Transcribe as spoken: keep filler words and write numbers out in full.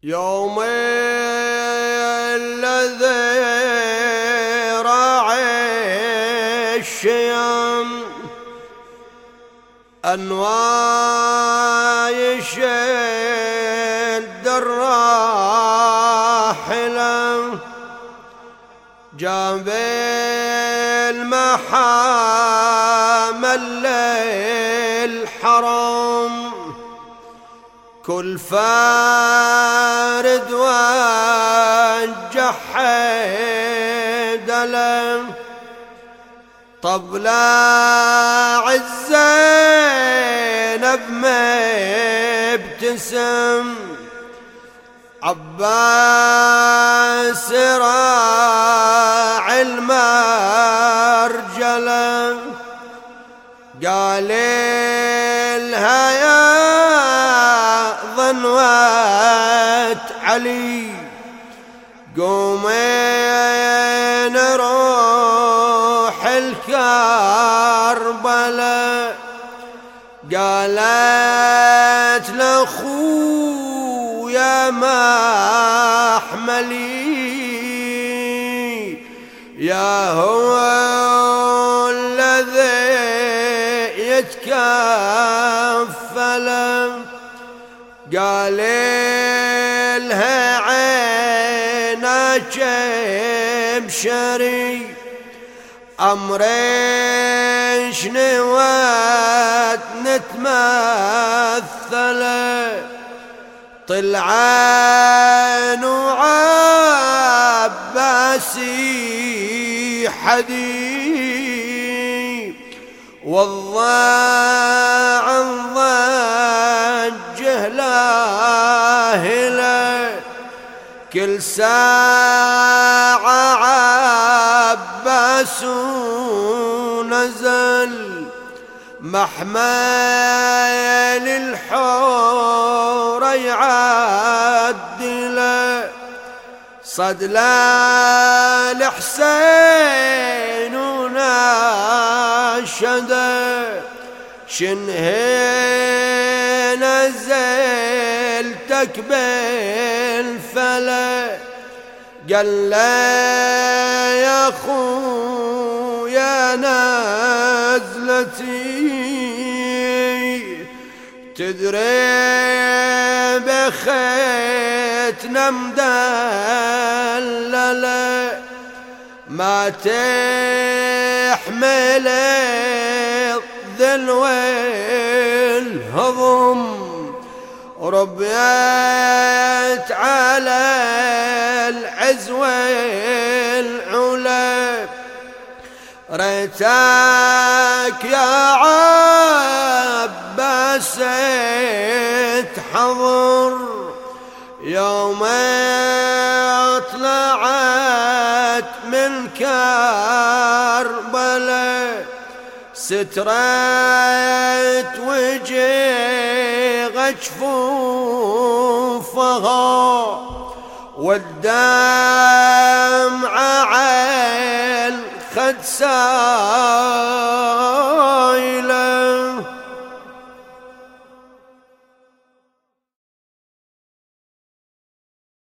يوم الذي راعي الشيم أنواع يشد الراحلة جاب المحامل للحرم كل فارد وجه حيدله طبل عالزينب مبتسم عباس راعي المرجله قال لها يا ظنوة علي قومي نروح الكربلاء قالت لأخويا محملي يا هو الذي يتكفل قال لها عينك بشري أمريش نوات نتمثل طلعان وعباسي حدي والضاع ضجه لاهله كل ساعة عباس نزل محمل الحور يعدله صدل الحسين وناشده شنهي نزلتك بالفلا قال لا يا خويا نزلتي تدري بخيتنا مدلله ما تحمل الذل والهضم ربيت على العز والعلا ريتك يا عباس تحضر يوم طلعت من كربلاء سترت وجه جفوفها والدمع على الخد سار